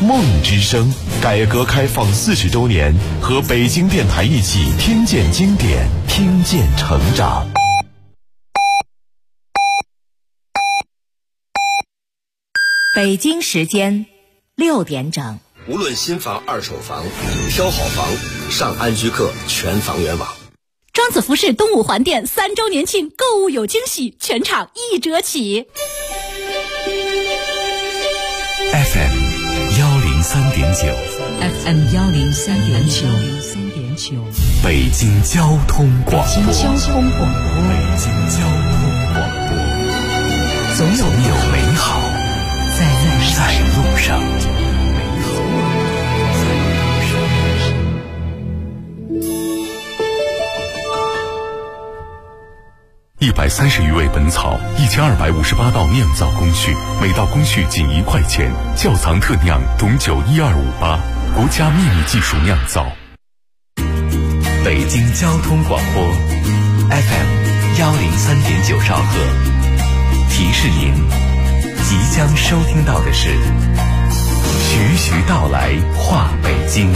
梦之声，改革开放40周年，和北京电台一起听见经典，听见成长。 北京时间6点整。 无论新房、二手房，挑好房，上安居客全房源网。 庄子服饰东五环店3周年庆，购物有惊喜，全场1折起。 FM 103.9，FM 103.9， 北京交通广播， 北京交通广播，总有美好在路上。 130余味本草，1258道酿造工序，每道工序仅1块钱。窖藏特酿董酒12588，国家秘密技术酿造。 北京交通广播 FM 103.9兆赫，提示您即将收听到的是徐徐道来话北京。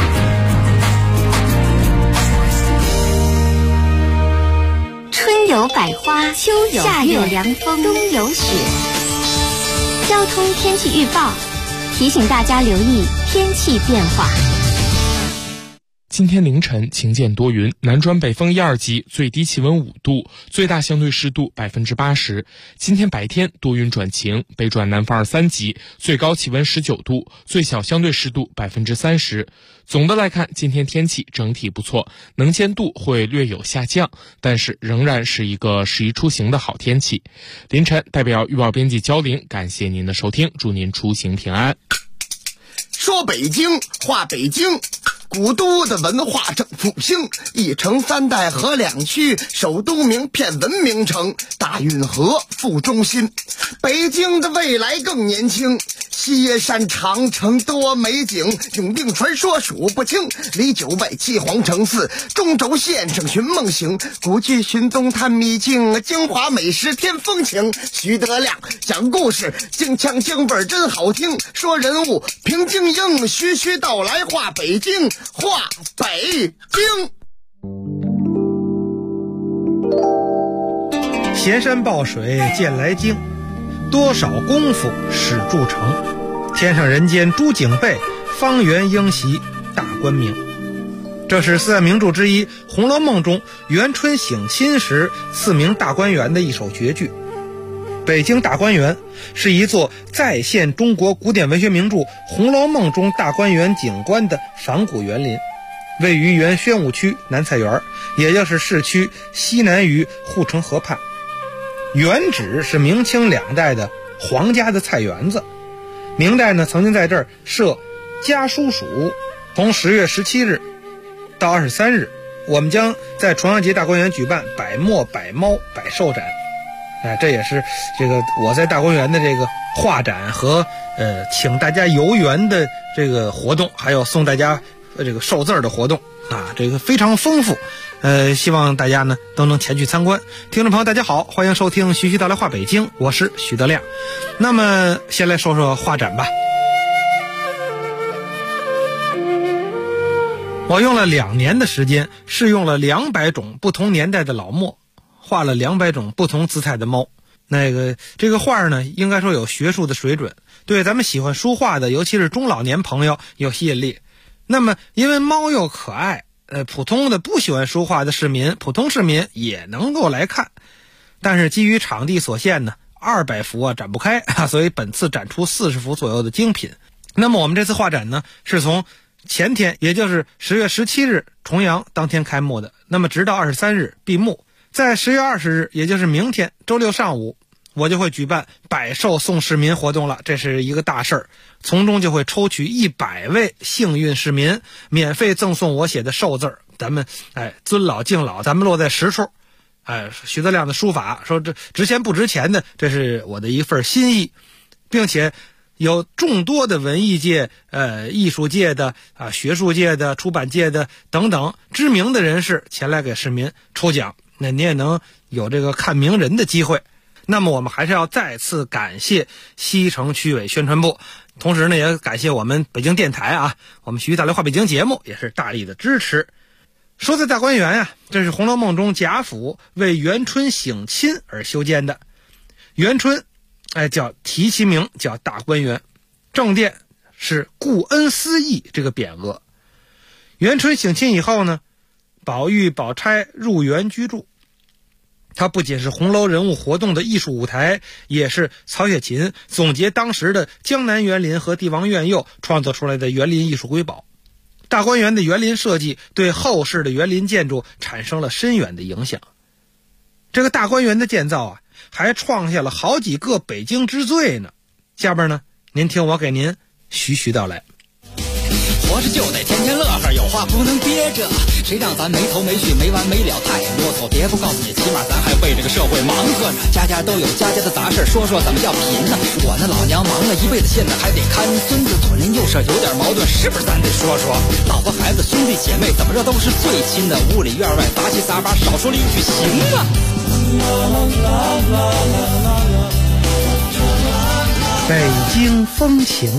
春有百花，秋有夏有凉风，冬有雪。交通天气预报提醒大家留意天气变化。 今天凌晨晴见多云，南转北风1、2级，最低气温5度，最大相对湿度80%。今天白天多云转晴，北转南风2、3级，最高气温19度，最小相对湿度30%。总的来看，今天天气整体不错，能见度会略有下降，但是仍然是一个适宜出行的好天气。凌晨代表预报编辑焦玲，感谢您的收听，祝您出行平安。 说北京话北京，古都的文化正复兴，一城3代河2区，首都名片文明城，大运河副中心。北京的未来更年轻，西山长城多美景，永定传说数不清，离9外7皇城4，中轴线上寻梦行，古迹寻踪探秘境，京华美食添风情。徐德亮讲故事，京腔京味真好听，说人物评京英，徐徐道来话北京，话北京。 闲山抱水见来京，多少功夫始铸成。天上人间诸景备，方圆应习大观明。这是4大名著之一《红楼梦》中元春省亲时赐名大观园的一首绝句。北京大观园是一座再现中国古典文学名著《红楼梦》中大观园景观的仿古园林，位于原宣武区南菜园，也就是市区西南于护城河畔。原址是明清2代的皇家的菜园子，明代呢曾经在这儿设家书署，从10月17日到23日，我们将在重阳节大观园举办百墨百猫百兽展。这也是这个我在大观园的这个画展和请大家游园的这个活动，还有送大家这个寿字的活动啊，这个非常丰富。希望大家呢都能前去参观。听众朋友大家好，欢迎收听徐徐道来话北京，我是徐德亮。那么先来说说画展吧。我用了2年的时间，试用了200种不同年代的老墨，画了200种不同姿态的猫。这个画呢，应该说有学术的水准，对咱们喜欢书画的，尤其是中老年朋友有吸引力。那么因为猫又可爱，普通的不喜欢书画的市民，普通市民也能够来看。但是基于场地所限呢，200幅啊展不开所以本次展出40幅左右的精品。那么我们这次画展呢，是从前天，也就是10月17日重阳当天开幕的，那么直到23日闭幕。在10月20日，也就是明天周六上午，我就会举办百寿送市民活动了，这是一个大事儿。从中就会抽取100位幸运市民，免费赠送我写的寿字。咱们尊老敬老，咱们落在实处。徐德亮的书法，说这值钱不值钱的，这是我的一份心意，并且有众多的文艺界、艺术界的、学术界的、出版界的等等知名的人士前来给市民抽奖，那你也能有这个看名人的机会。那么我们还是要再次感谢西城区委宣传部同时呢，也感谢我们北京电台啊，我们徐大雷话北京节目也是大力的支持。说在大观园啊，这是《红楼梦》中贾府为元春省亲而修建的。元春叫题其名叫大观园，正殿是顾恩思义这个匾额。元春省亲以后呢，宝玉、宝钗入园居住。它不仅是红楼人物活动的艺术舞台，也是曹雪芹总结当时的江南园林和帝王苑囿创作出来的园林艺术瑰宝。大观园的园林设计对后世的园林建筑产生了深远的影响。这个大观园的建造啊，还创下了好几个北京之最呢。下边呢，您听我给您徐徐道来。 活着就得天天乐呵，有话不能憋着，谁让咱没头没绪没完没了太啰嗦。别不告诉你，起码咱还为这个社会忙活着，家家都有家家的杂事，说说怎么叫贫呢？我那老娘忙了一辈子，现在还得看孙子，左邻右舍有点矛盾，是不是咱得说说？老婆孩子兄弟姐妹怎么着都是最亲的，屋里院外杂七杂八，少说了一句行吗？ 北京风情。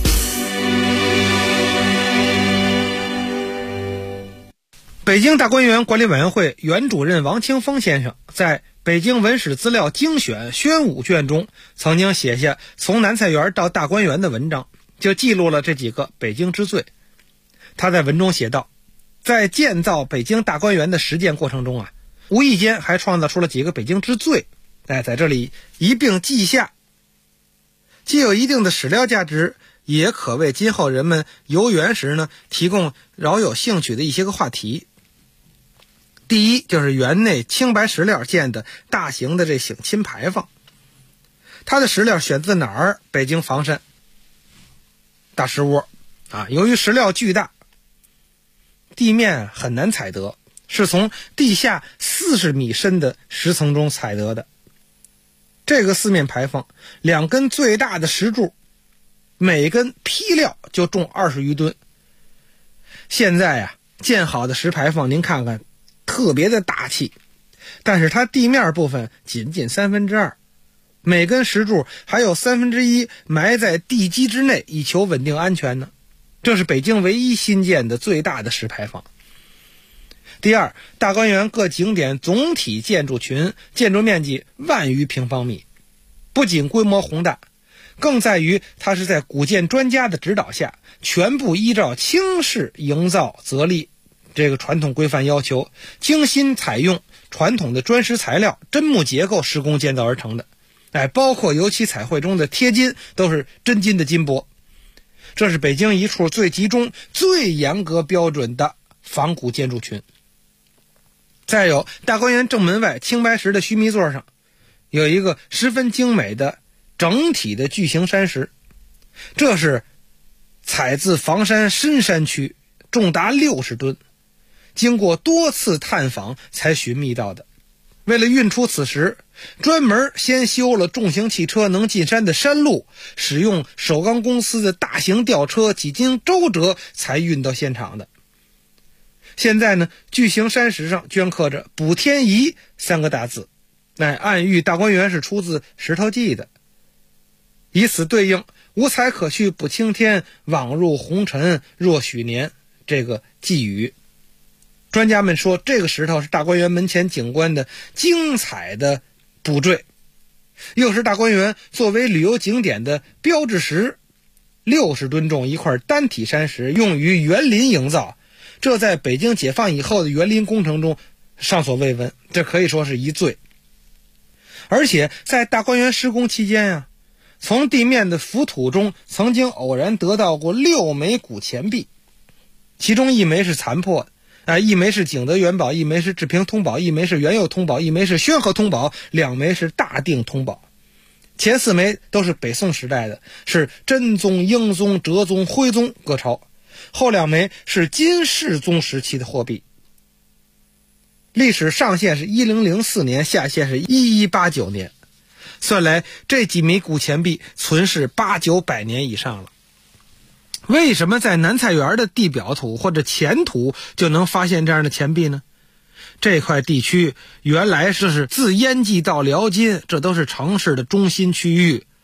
北京大观园管理委员会原主任王清峰先生在《北京文史资料精选》宣武卷中曾经写下从南菜园到大观园的文章，就记录了这几个北京之最。他在文中写道，在建造北京大观园的实践过程中啊，无意间还创造出了几个北京之最，在这里一并记下，既有一定的史料价值，也可为今后人们游园时呢提供饶有兴趣的一些个话题。第一，就是园内青白石料建的大型的这省亲牌坊，它的石料选自哪儿？北京房山大石窝啊。由于石料巨大，地面很难采得，是从地下40米深的石层中采得的。这个四面牌坊，2根最大的石柱，每根坯料就重20余吨。现在啊，建好的石牌坊您看看特别的大气，但是它地面部分仅2/3，每根石柱还有1/3埋在地基之内，以求稳定安全呢。这是北京唯一新建的最大的石牌坊。第二，大观园各景点总体建筑群建筑面积10000余平方米，不仅规模宏大，更在于它是在古建专家的指导下，全部依照清式营造则例这个传统规范要求，精心采用传统的砖石材料、真木结构施工建造而成的。包括油漆彩绘中的贴金都是真金的金箔。这是北京一处最集中、最严格标准的仿古建筑群。再有，大观园正门外青白石的须弥座上有一个十分精美的整体的巨型山石，这是采自房山深山区，重达60吨，经过多次探访才寻觅到的。为了运出此石，专门先修了重型汽车能进山的山路，使用首钢公司的大型吊车几经周折才运到现场的。现在呢，巨型山石上镌刻着“补天仪”3个大字，暗喻大观园是出自《石头记》的，以此对应无才可去补青天，枉入红尘若许年这个寄语。专家们说，这个石头是大观园门前景观的精彩的补缀，又是大观园作为旅游景点的标志石。60吨重一块单体山石用于园林营造，这在北京解放以后的园林工程中上所未闻，这可以说是一最。而且在大观园施工期间啊，从地面的浮土中曾经偶然得到过6枚古钱币，其中1枚是残破的，1枚是景德元宝，1枚是治平通宝，1枚是元佑通宝，1枚是宣和通宝，2枚是大定通宝。前4枚都是北宋时代的，是真宗、英宗、哲宗、徽宗各朝，后2枚是金世宗时期的货币。历史上限是1004年，下限是1189年，算来这几枚古钱币存世800-900年以上了。为什么在南菜园的地表土或者前土就能发现这样的钱币呢？这块地区原来是自燕蓟到辽金，这都是城市的中心区域，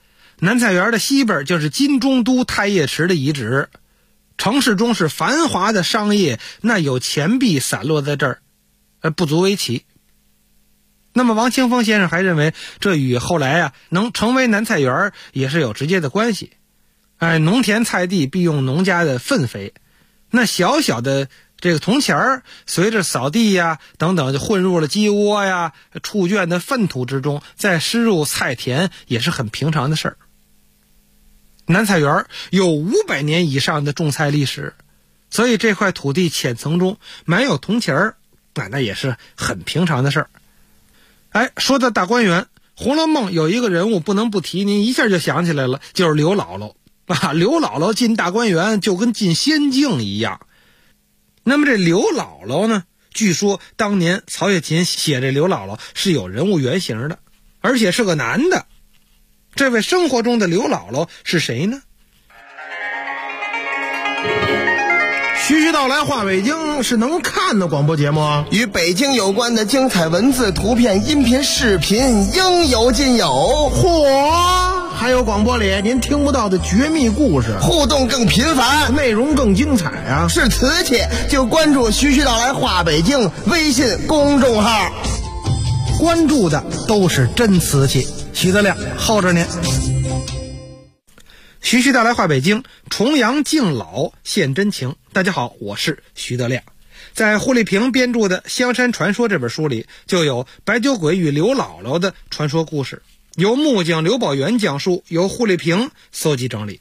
南菜园的西边就是金中都太液池的遗址，城市中是繁华的商业，那有钱币散落在这儿，不足为奇。那么王清风先生还认为，这与后来能成为南菜园也是有直接的关系。农田菜地必用农家的粪肥，那小小的这个铜钱随着扫地等等就混入了鸡窝畜圈的粪土之中，再施入菜田也是很平常的事儿。南菜园有500年以上的种菜历史，所以这块土地浅层中埋有铜钱那也是很平常的事儿。说到大观园，《红楼梦》有一个人物不能不提，您一下就想起来了，就是刘姥姥刘姥姥进大观园就跟进仙境一样。那么这刘姥姥呢，据说当年曹雪芹写这刘姥姥是有人物原型的，而且是个男的。这位生活中的刘姥姥是谁呢？ 徐徐道来话北京是能看的广播节目啊， 与北京有关的精彩文字、图片、音频、视频应有尽有。 嚯！还有广播里您听不到的绝密故事， 互动更频繁， 内容更精彩啊！ 是瓷器就关注徐徐道来话北京微信公众号， 关注的都是真瓷器。徐德亮候着您。 徐徐道来话北京，重阳敬老献真情。大家好，我是徐德亮。在胡丽萍编著的《香山传说》这本书里，就有白酒鬼与刘姥姥的传说故事，由木匠刘宝元讲述，由胡丽萍搜集整理。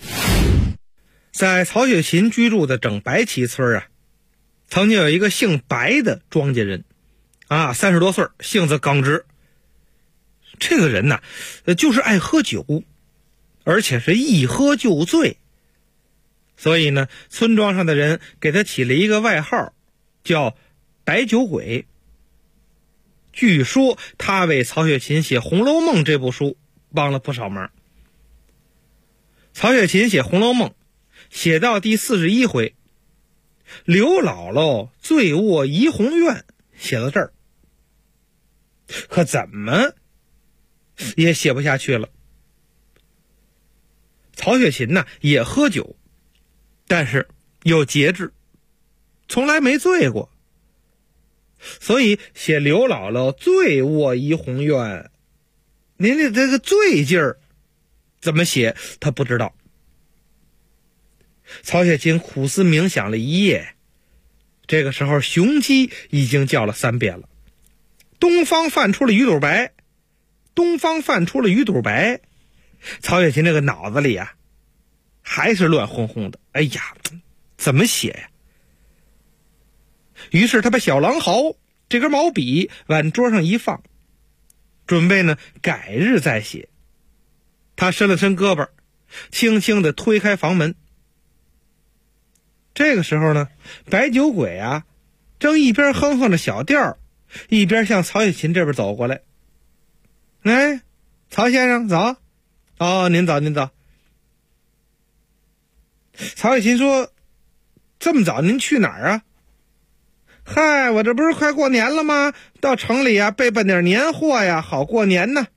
在曹雪芹居住的整白旗村曾经有一个姓白的庄稼人30多岁，性子刚直。这个人就是爱喝酒，而且是一喝就醉，所以呢，村庄上的人给他起了一个外号，叫白酒鬼。据说他为曹雪芹写《红楼梦》这部书帮了不少忙。曹雪芹写《红楼梦》写到第41回，刘姥姥醉卧怡红院，写到这儿，可怎么也写不下去了。曹雪芹也喝酒，但是有节制，从来没醉过，所以写刘姥姥醉卧怡红院，您的这个醉劲儿怎么写他不知道。曹雪芹苦思冥想了一夜，这个时候雄鸡已经叫了3遍了，东方泛出了鱼肚白，东方泛出了鱼肚白。曹雪芹这个脑子里还是乱哄哄的，哎呀，怎么写呀？于是他把小狼毫这根毛笔往桌上一放，准备改日再写。他伸了伸胳膊，轻轻地推开房门。这个时候白酒鬼正一边哼哼着小调，一边向曹雪芹这边走过来。曹先生早。您早您早。曹雪芹说，这么早您去哪儿嗨，我这不是快过年了吗？到城里备办点年货好过年呢。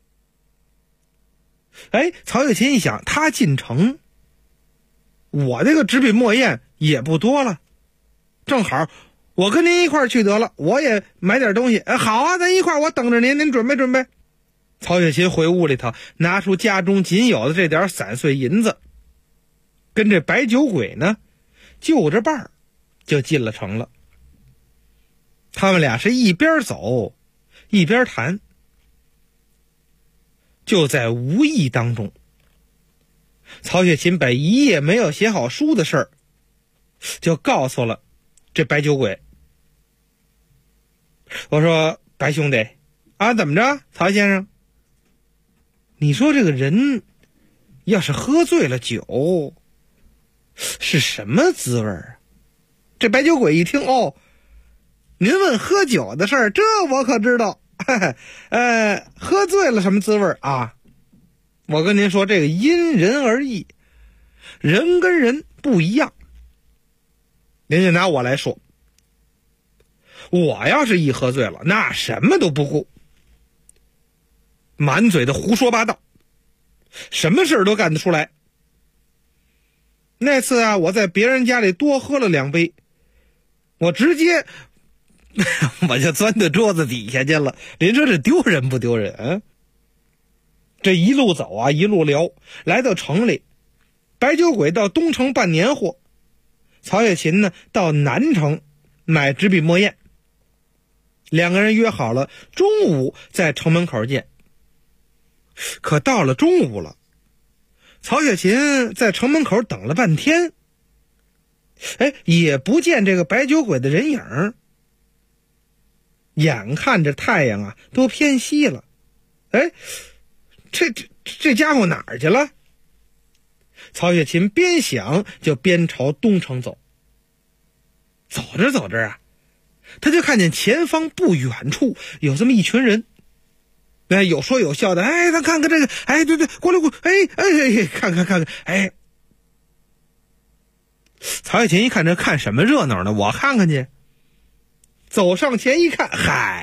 曹雪芹一想，他进城，我这个纸笔墨砚也不多了，正好我跟您一块儿去得了，我也买点东西。好咱一块儿，我等着您，您准备准备。曹雪芹回屋里头，拿出家中仅有的这点散碎银子，跟这白酒鬼就着伴儿就进了城了。他们俩是一边走一边谈。就在无意当中，曹雪芹把一夜没有写好书的事儿就告诉了这白酒鬼。我说，白兄弟怎么着，曹先生，你说这个人要是喝醉了酒是什么滋味这白酒鬼一听，您问喝酒的事儿，这我可知道。喝醉了什么滋味我跟您说，这个因人而异，人跟人不一样。您就拿我来说，我要是一喝醉了，那什么都不顾，满嘴的胡说八道， 什么事都干得出来。那次啊，我在别人家里多喝了2杯，我直接我就钻到桌子底下去了。您说这丢人不丢人啊？这一路走啊，一路聊，来到城里，白酒鬼到东城办年货，曹雪芹呢到南城买纸笔墨砚。2个人约好了中午在城门口见。可到了中午了，曹雪芹在城门口等了半天，也不见这个白酒鬼的人影。眼看着太阳啊都偏西了，这家伙哪儿去了？曹雪芹边想就边朝东城走。走着走着啊，他就看见前方不远处有这么一群人，有说有笑的，咱看看这个，对，过来，看看，曹雪芹一看这看什么热闹呢？我看看去。走上前一看，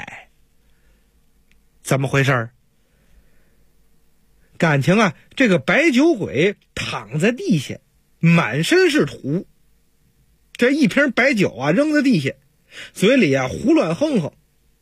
怎么回事？感情啊，这个白酒鬼躺在地下，满身是土，这一瓶白酒啊扔在地下，嘴里啊胡乱哼哼。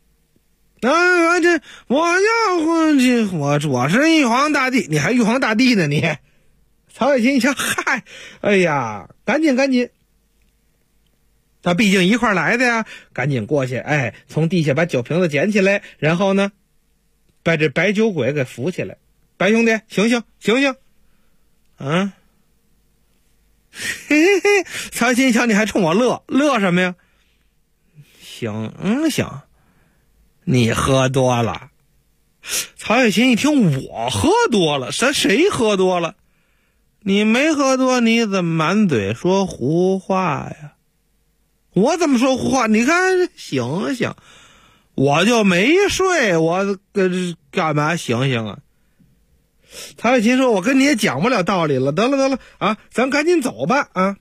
我是玉皇大帝，你还玉皇大帝呢你？曹雪芹一想，赶紧，他毕竟一块来的呀，赶紧过去，从地下把酒瓶子捡起来，然后呢，把这白酒鬼给扶起来。白兄弟，醒醒！啊！曹雪芹一瞧，你还冲我乐什么呀？行，你喝多了。曹雪芹一听，我喝多了？谁喝多了？你没喝多，你怎么满嘴说胡话呀？我怎么说胡话？你看，醒，我就没睡，我干嘛醒啊？曹雪芹说，我跟你也讲不了道理了，得了啊，咱赶紧走吧啊！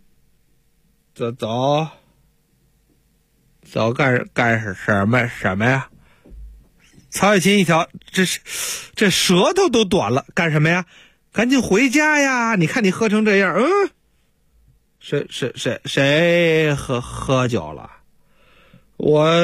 走干什么呀？曹雪芹一瞧，这舌头都短了，干什么呀？赶紧回家呀！你看你喝成这样，谁喝酒了？我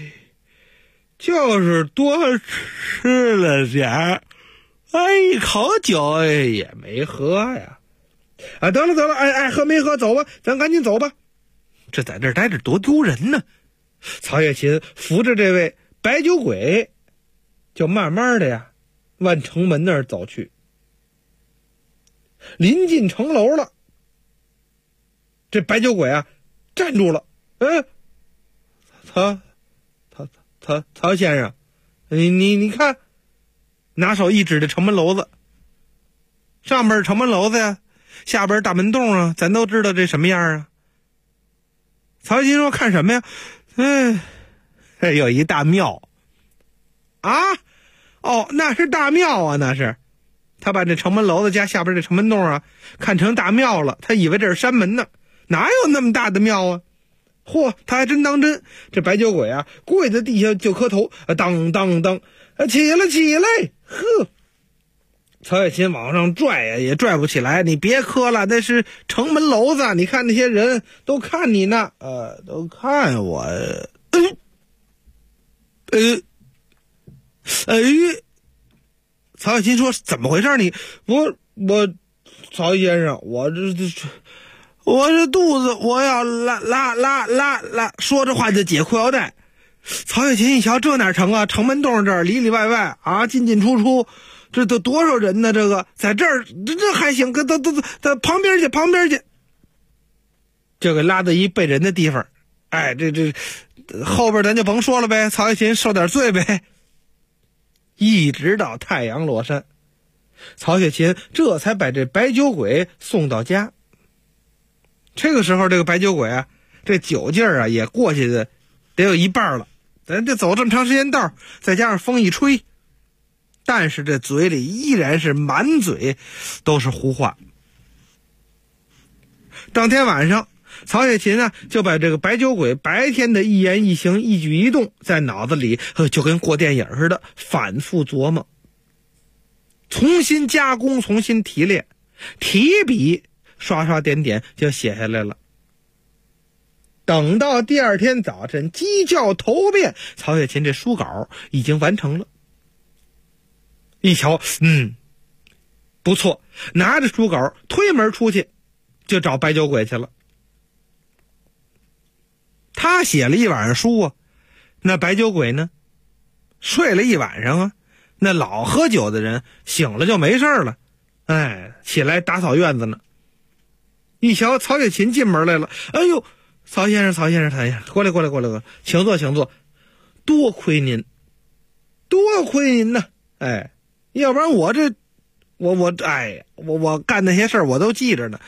就是多吃了点，一口酒也没喝呀。得了，爱喝没喝，走吧，咱赶紧走吧。这在这待着多丢人呢！曹雪芹扶着这位白酒鬼，就慢慢的呀往城门那儿走去。临近城楼了，这白酒鬼啊站住了。曹先生，你看，拿手一指这城门楼子，上边城门楼子呀，下边大门洞啊，咱都知道这什么样啊。曹雪芹说，看什么呀？有一大庙啊！那是大庙啊，那是。他把这城门楼子加下边这城门洞啊看成大庙了，他以为这是山门呢，哪有那么大的庙啊？他还真当真。这白酒鬼啊跪在地下就磕头，当，起来！曹雪芹往上拽呀也拽不起来，你别磕了，那是城门楼子，你看那些人都看你呢，都看我。曹雪芹说，怎么回事？我曹先生，我这肚子我要拉，说着话就解裤腰带。曹雪芹一瞧，这哪成啊？城门洞这儿里里外外啊，进出出，这都多少人呢？这个在这儿这还行，都旁边去，就给拉到一被人的地方。这后边咱就甭说了呗，曹雪芹受点罪呗。一直到太阳落山，曹雪芹这才把这白酒鬼送到家。这个时候，这个白酒鬼啊，这酒劲儿啊也过去的得有一半了。咱这走这么长时间道，再加上风一吹，但是这嘴里依然是满嘴都是胡话。当天晚上，曹雪芹啊就把这个白酒鬼白天的一言一行一举一动在脑子里就跟过电影似的反复琢磨。 重新加工，重新提炼，提笔刷刷点点就写下来了。等到第二天早晨鸡叫头遍，曹雪芹这书稿已经完成了。一瞧，不错，拿着书稿推门出去就找白酒鬼去了。他写了一晚上书啊，那白酒鬼呢睡了一晚上啊。那老喝酒的人醒了就没事了，起来打扫院子呢。一瞧曹雪芹进门来了，哎呦，曹先生，过来，请坐，多亏您呢，要不然我干那些事儿我都记着呢。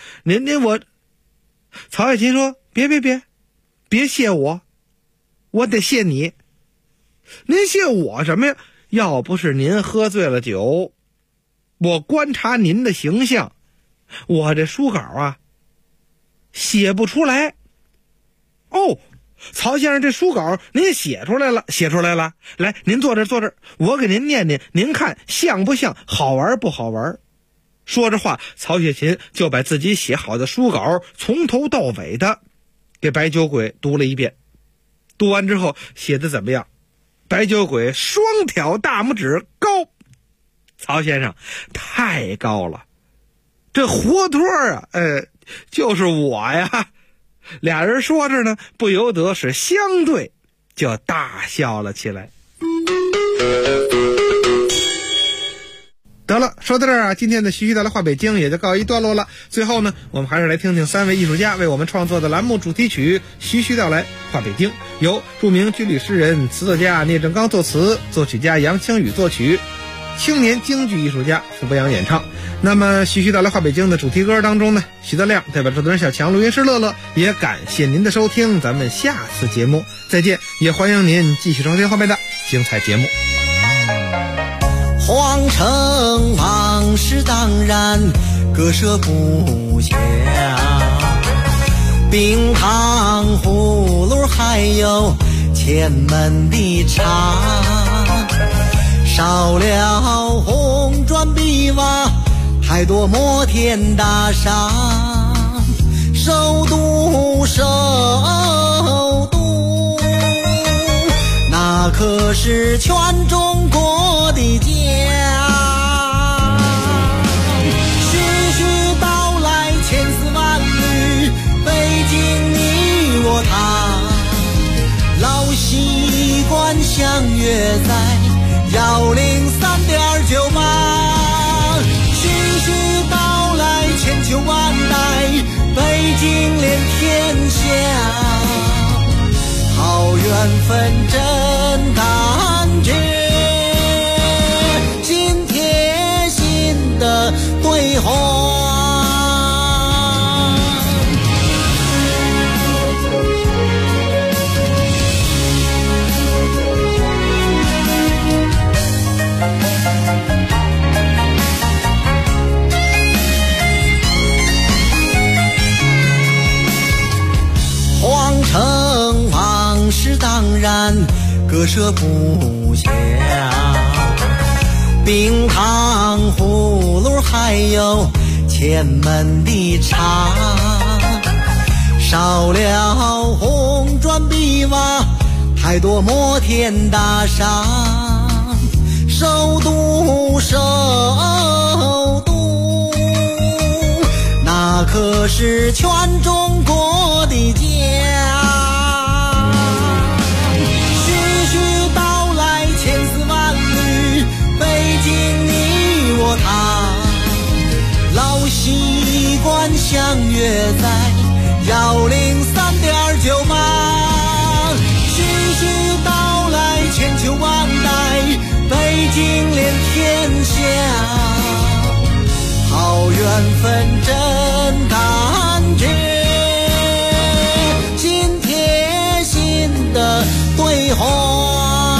曹雪芹说，别谢我得谢你。您谢我什么呀？要不是您喝醉了酒，我观察您的形象，我这书稿啊写不出来。曹先生，这书稿您写出来了，来，您坐这儿，我给您念念，您看像不像，好玩不好玩？说着话，曹雪芹就把自己写好的书稿从头到尾的给白酒鬼读了一遍。读完之后写的怎么样？白酒鬼双挑大拇指高，曹先生太高了，这活脱啊，就是我呀。俩人说着呢，不由得是相对就大笑了起来。得了，说到这儿啊，今天的徐徐道来话北京也就告一段落了。最后呢，我们还是来听听3位艺术家为我们创作的栏目主题曲《徐徐道来话北京》，由著名军旅诗人、词作家聂政刚作词，作曲家杨清宇作曲，青年京剧艺术家傅博洋演唱。那么徐徐道来话北京的主题歌当中呢，徐德亮代表制作人小强，录音师乐乐，也感谢您的收听，咱们下次节目再见，也欢迎您继续收听后面的精彩节目。 皇城往事当然割舍不下，冰糖葫芦还有前门的茶，少了红砖碧瓦，太多摩天大厦，首都那可是全中国的家。徐徐道来千丝万缕，北京你我他，老习惯相约在103.9吧。徐徐道来千秋万代，北京连天下，好缘分真感觉，心贴心的对话。皇城往事当然割舍不下，冰糖葫芦还有前门的茶，少了红砖碧瓦，太多摩天大厦，首都那可是全中国的家。徐徐道来千丝万缕，北京你我他，老习惯相约在103.9吧。徐徐道来千秋万代，北京连天下，好缘分真感觉，心贴心的对话。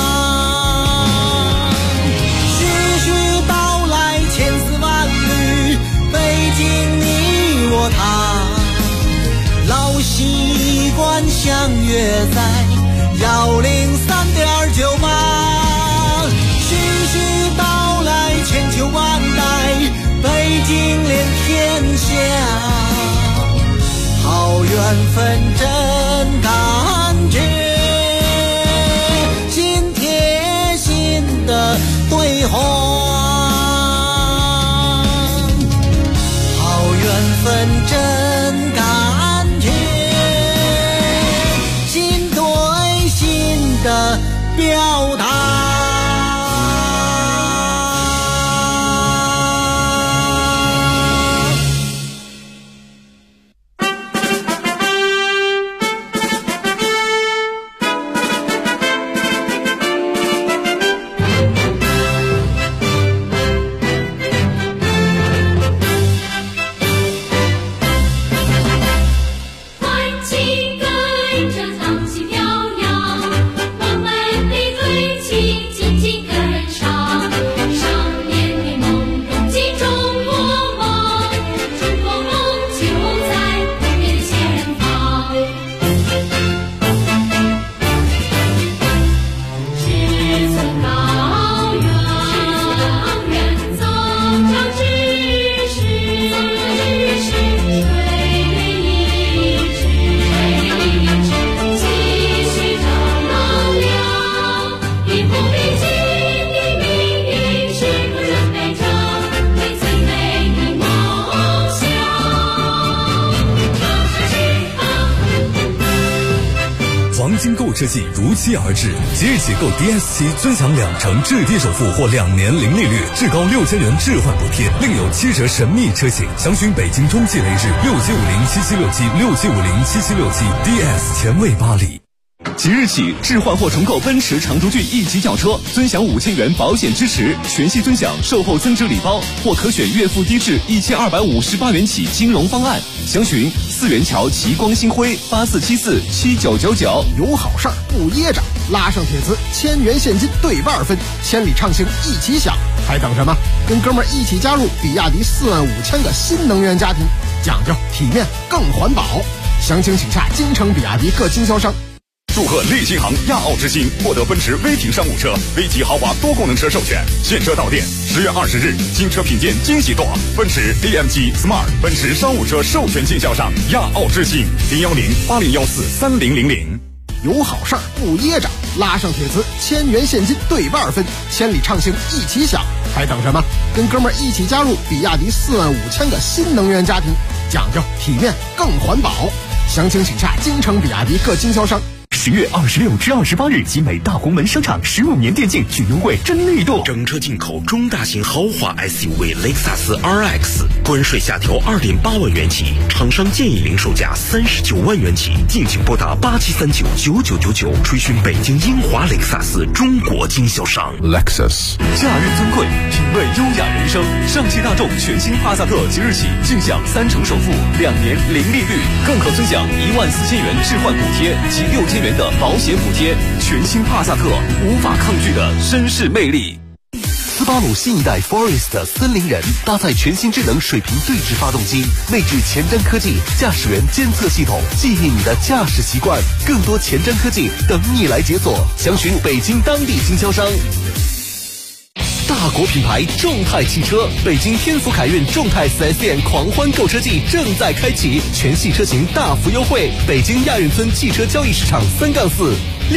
徐徐道来千丝万缕，北京你我他，老习惯相约在103.9吧。徐徐道来千秋万代， 京连天下，好缘分真感觉，心贴心的对话，好缘分真感觉，心对心的表达。 金购车季如期而至，即日起购 DS7 尊享2成置低首付或2年零利率，至高6000元置换补贴，另有7折神秘车型。详询北京中汽雷士6750776767507767 DS 前卫巴黎。 即日起，置换或重购奔驰长途骏1级轿车，尊享5000元保险支持，全系尊享售后增值礼包，或可选月付低至1258元起金融方案。详询四元桥奇光星辉84747999。 有好事儿不噎着，拉上帖子，1000元现金对半分，千里畅行一起享，还等什么？跟哥们儿一起加入比亚迪45000个新能源家庭，讲究体面更环保。详情请洽京城比亚迪各经销商。 祝贺利新行亚奥之星获得奔驰威霆商务车、V级豪华多功能车授权，现车到店。10月20日，新车品鉴惊喜多，奔驰 AMG Smart 奔驰商务车授权经销商亚奥之星，010-8014-3000。 有好事儿不噎着，拉上帖子，1000元现金对半分，千里畅行一起享，还等什么？跟哥们儿一起加入比亚迪45000个新能源家庭，讲究体面更环保。详情请洽京城比亚迪各经销商。 10月26至28日，集美大红门商场15年电竞巨优惠真力度， 整车进口中大型豪华 SUV 雷克萨斯 RX， 关税下调2.8万元起，厂商建议零售价39万元起，敬请拨打87399999，垂询北京英华雷克萨斯中国经销商。 Lexus， 假日尊贵，品味优雅人生。上汽大众全新帕萨特即日起尽享3成首付，2年零利率，更可尊享14000元置换补贴及6000元的保险补贴。全新帕萨特，无法抗拒的绅士魅力。 斯巴鲁新一代 Forest 森林人搭载全新智能水平对置发动机，内置前瞻科技驾驶员监测系统，记忆你的驾驶习惯。更多前瞻科技等你来解锁，详询北京当地经销商。大国品牌众泰汽车，北京天府凯运众泰 4S 店狂欢购车季正在开启，全系车型大幅优惠。北京亚运村汽车交易市场3-4。